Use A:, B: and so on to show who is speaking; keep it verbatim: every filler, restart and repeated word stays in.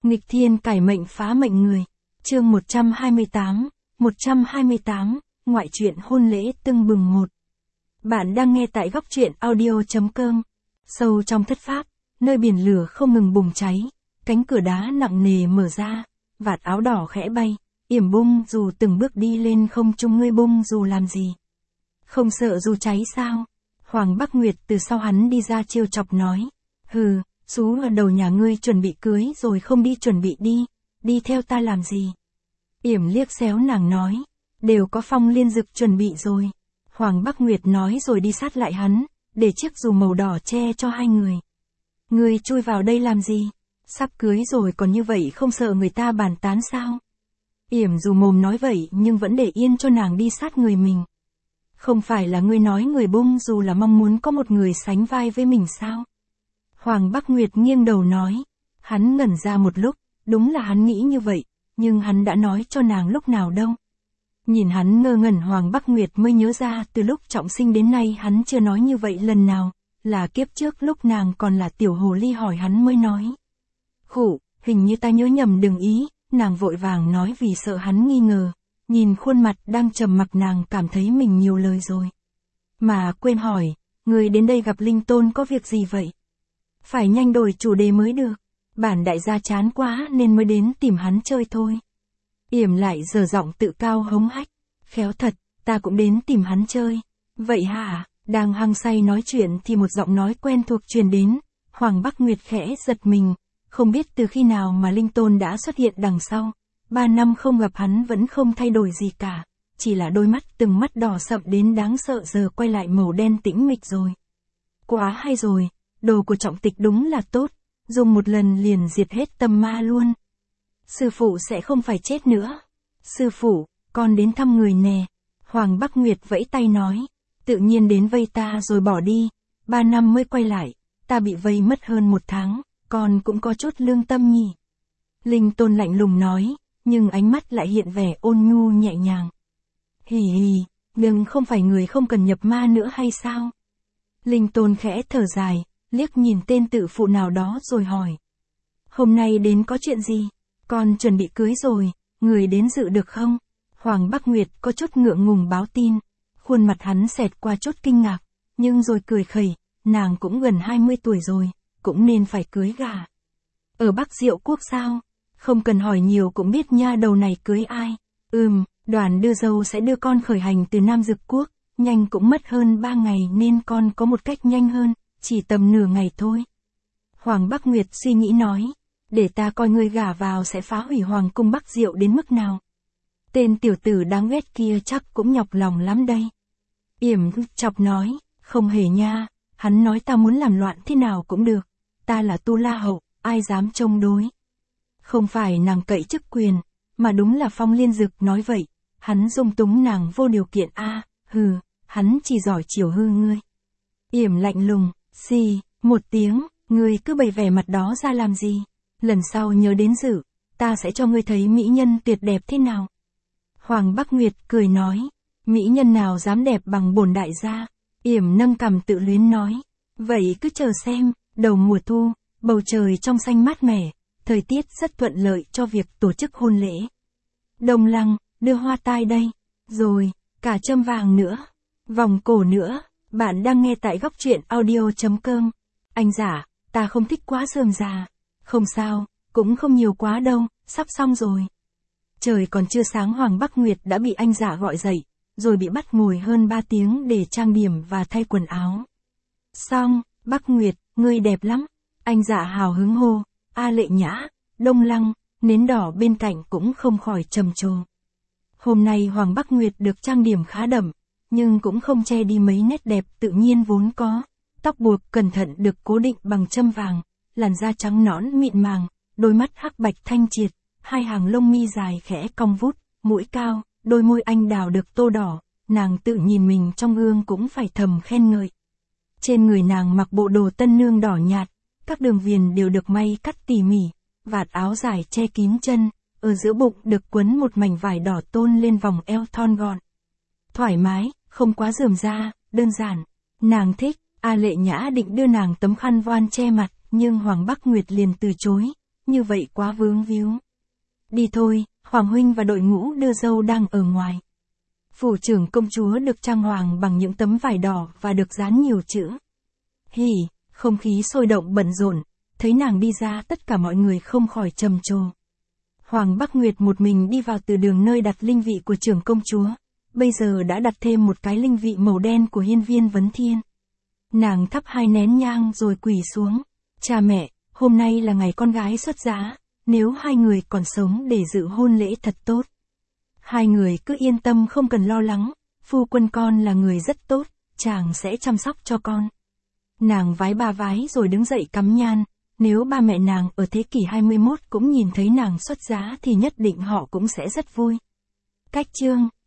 A: Nghịch thiên cải mệnh phá mệnh người. Chương một trăm hai mươi tám, một trăm hai mươi tám, ngoại truyện hôn lễ tưng bừng một. Bạn đang nghe tại góc truyện audio chấm com. Sâu trong thất pháp, nơi biển lửa không ngừng bùng cháy, cánh cửa đá nặng nề mở ra, vạt áo đỏ khẽ bay, yểm bung dù từng bước đi lên không trung. Ngươi bung dù làm gì? Không sợ dù cháy sao? Hoàng Bắc Nguyệt từ sau hắn đi ra trêu chọc nói. Hừ, xú ở đầu nhà ngươi chuẩn bị cưới rồi không đi chuẩn bị đi, đi theo ta làm gì? Yểm liếc xéo nàng nói, đều có Phong Liên Dực chuẩn bị rồi. Hoàng Bắc Nguyệt nói rồi đi sát lại hắn, để chiếc dù màu đỏ che cho hai người. Ngươi chui vào đây làm gì? Sắp cưới rồi còn như vậy không sợ người ta bàn tán sao? Yểm dù mồm nói vậy nhưng vẫn để yên cho nàng đi sát người mình. Không phải là ngươi nói người bung dù là mong muốn có một người sánh vai với mình sao? Hoàng Bắc Nguyệt nghiêng đầu nói. Hắn ngẩn ra một lúc, đúng là hắn nghĩ như vậy, nhưng hắn đã nói cho nàng lúc nào đâu. Nhìn hắn ngơ ngẩn, Hoàng Bắc Nguyệt mới nhớ ra từ lúc trọng sinh đến nay hắn chưa nói như vậy lần nào, là kiếp trước lúc nàng còn là tiểu hồ ly hỏi hắn mới nói. Khụ, hình như ta nhớ nhầm, đừng ý, nàng vội vàng nói vì sợ hắn nghi ngờ, nhìn khuôn mặt đang trầm mặc nàng cảm thấy mình nhiều lời rồi. Mà quên hỏi, người đến đây gặp Linh Tôn có việc gì vậy? Phải nhanh đổi chủ đề mới được, bản đại gia chán quá nên mới đến tìm hắn chơi thôi. Yểm lại giở giọng tự cao hống hách, khéo thật, ta cũng đến tìm hắn chơi. Vậy hả? Đang hăng say nói chuyện thì một giọng nói quen thuộc truyền đến, Hoàng Bắc Nguyệt khẽ giật mình, không biết từ khi nào mà Linh Tôn đã xuất hiện đằng sau. Ba năm không gặp hắn vẫn không thay đổi gì cả, chỉ là đôi mắt từng mắt đỏ sậm đến đáng sợ giờ quay lại màu đen tĩnh mịch rồi. Quá hay rồi, đồ của Trọng Tịch đúng là tốt, dùng một lần liền diệt hết tâm ma luôn. Sư phụ sẽ không phải chết nữa. Sư phụ, con đến thăm người nè. Hoàng Bắc Nguyệt vẫy tay nói, tự nhiên đến vây ta rồi bỏ đi, ba năm mới quay lại, ta bị vây mất hơn một tháng, con cũng có chút lương tâm nhỉ. Linh Tôn lạnh lùng nói, nhưng ánh mắt lại hiện vẻ ôn nhu nhẹ nhàng. Hì hì, đừng không phải người không cần nhập ma nữa hay sao? Linh Tôn khẽ thở dài, liếc nhìn tên tự phụ nào đó rồi hỏi. Hôm nay đến có chuyện gì? Con chuẩn bị cưới rồi, người đến dự được không? Hoàng Bắc Nguyệt có chút ngượng ngùng báo tin, khuôn mặt hắn xẹt qua chút kinh ngạc, nhưng rồi cười khẩy, nàng cũng gần hai mươi tuổi rồi, cũng nên phải cưới gả. Ở Bắc Diệu Quốc sao? Không cần hỏi nhiều cũng biết nha đầu này cưới ai. Ừm, đoàn đưa dâu sẽ đưa con khởi hành từ Nam Dực Quốc, nhanh cũng mất hơn ba ngày nên con có một cách nhanh hơn, chỉ tầm nửa ngày thôi. Hoàng Bắc Nguyệt suy nghĩ nói, để ta coi ngươi gả vào sẽ phá hủy Hoàng cung Bắc Diệu đến mức nào. Tên tiểu tử đáng ghét kia chắc cũng nhọc lòng lắm đây. Yểm chọc nói, không hề nha, hắn nói ta muốn làm loạn thế nào cũng được, ta là Tu La Hậu, ai dám chống đối. Không phải nàng cậy chức quyền, mà đúng là Phong Liên Dực nói vậy, hắn dung túng nàng vô điều kiện a, à, hừ, hắn chỉ giỏi chiều hư ngươi. Yểm lạnh lùng, xì, một tiếng, ngươi cứ bày vẻ mặt đó ra làm gì, lần sau nhớ đến dự, ta sẽ cho ngươi thấy mỹ nhân tuyệt đẹp thế nào. Hoàng Bắc Nguyệt cười nói, mỹ nhân nào dám đẹp bằng bổn đại gia. Yểm nâng cằm tự luyến nói, vậy cứ chờ xem, đầu mùa thu, bầu trời trong xanh mát mẻ, thời tiết rất thuận lợi cho việc tổ chức hôn lễ. Đồng Lăng, đưa hoa tai đây, rồi, cả châm vàng nữa, vòng cổ nữa. Bạn đang nghe tại góc truyện audio chấm com. Anh giả, ta không thích quá rườm rà. Không sao, cũng không nhiều quá đâu, sắp xong rồi. Trời còn chưa sáng Hoàng Bắc Nguyệt đã bị anh giả gọi dậy, rồi bị bắt ngồi hơn ba tiếng để trang điểm và thay quần áo. Xong, Bắc Nguyệt, ngươi đẹp lắm. Anh giả hào hứng hô, A Lệ Nhã, Đông Lăng, nến đỏ bên cạnh cũng không khỏi trầm trồ. Hôm nay Hoàng Bắc Nguyệt được trang điểm khá đậm, nhưng cũng không che đi mấy nét đẹp tự nhiên vốn có. Tóc buộc cẩn thận được cố định bằng châm vàng, làn da trắng nõn mịn màng, đôi mắt hắc bạch thanh triệt, hai hàng lông mi dài khẽ cong vút, mũi cao, đôi môi anh đào được tô đỏ, nàng tự nhìn mình trong gương cũng phải thầm khen ngợi. Trên người nàng mặc bộ đồ tân nương đỏ nhạt, các đường viền đều được may cắt tỉ mỉ, vạt áo dài che kín chân, ở giữa bụng được quấn một mảnh vải đỏ tôn lên vòng eo thon gọn. Thoải mái, không quá rườm rà, đơn giản. Nàng thích. A Lệ Nhã định đưa nàng tấm khăn voan che mặt, nhưng Hoàng Bắc Nguyệt liền từ chối, như vậy quá vướng víu. Đi thôi, Hoàng huynh và đội ngũ đưa dâu đang ở ngoài. Phủ trưởng công chúa được trang hoàng bằng những tấm vải đỏ và được dán nhiều chữ. Hỉ, không khí sôi động bận rộn, thấy nàng đi ra tất cả mọi người không khỏi trầm trồ. Hoàng Bắc Nguyệt một mình đi vào từ đường nơi đặt linh vị của trưởng công chúa, bây giờ đã đặt thêm một cái linh vị màu đen của hiên viên vấn thiên. Nàng thắp hai nén nhang rồi quỳ xuống. Cha mẹ, hôm nay là ngày con gái xuất giá, nếu hai người còn sống để dự hôn lễ thật tốt. Hai người cứ yên tâm không cần lo lắng, phu quân con là người rất tốt, chàng sẽ chăm sóc cho con. Nàng vái ba vái rồi đứng dậy cắm nhan, nếu ba mẹ nàng ở thế kỷ hai mươi mốt cũng nhìn thấy nàng xuất giá thì nhất định họ cũng sẽ rất vui. Cách chương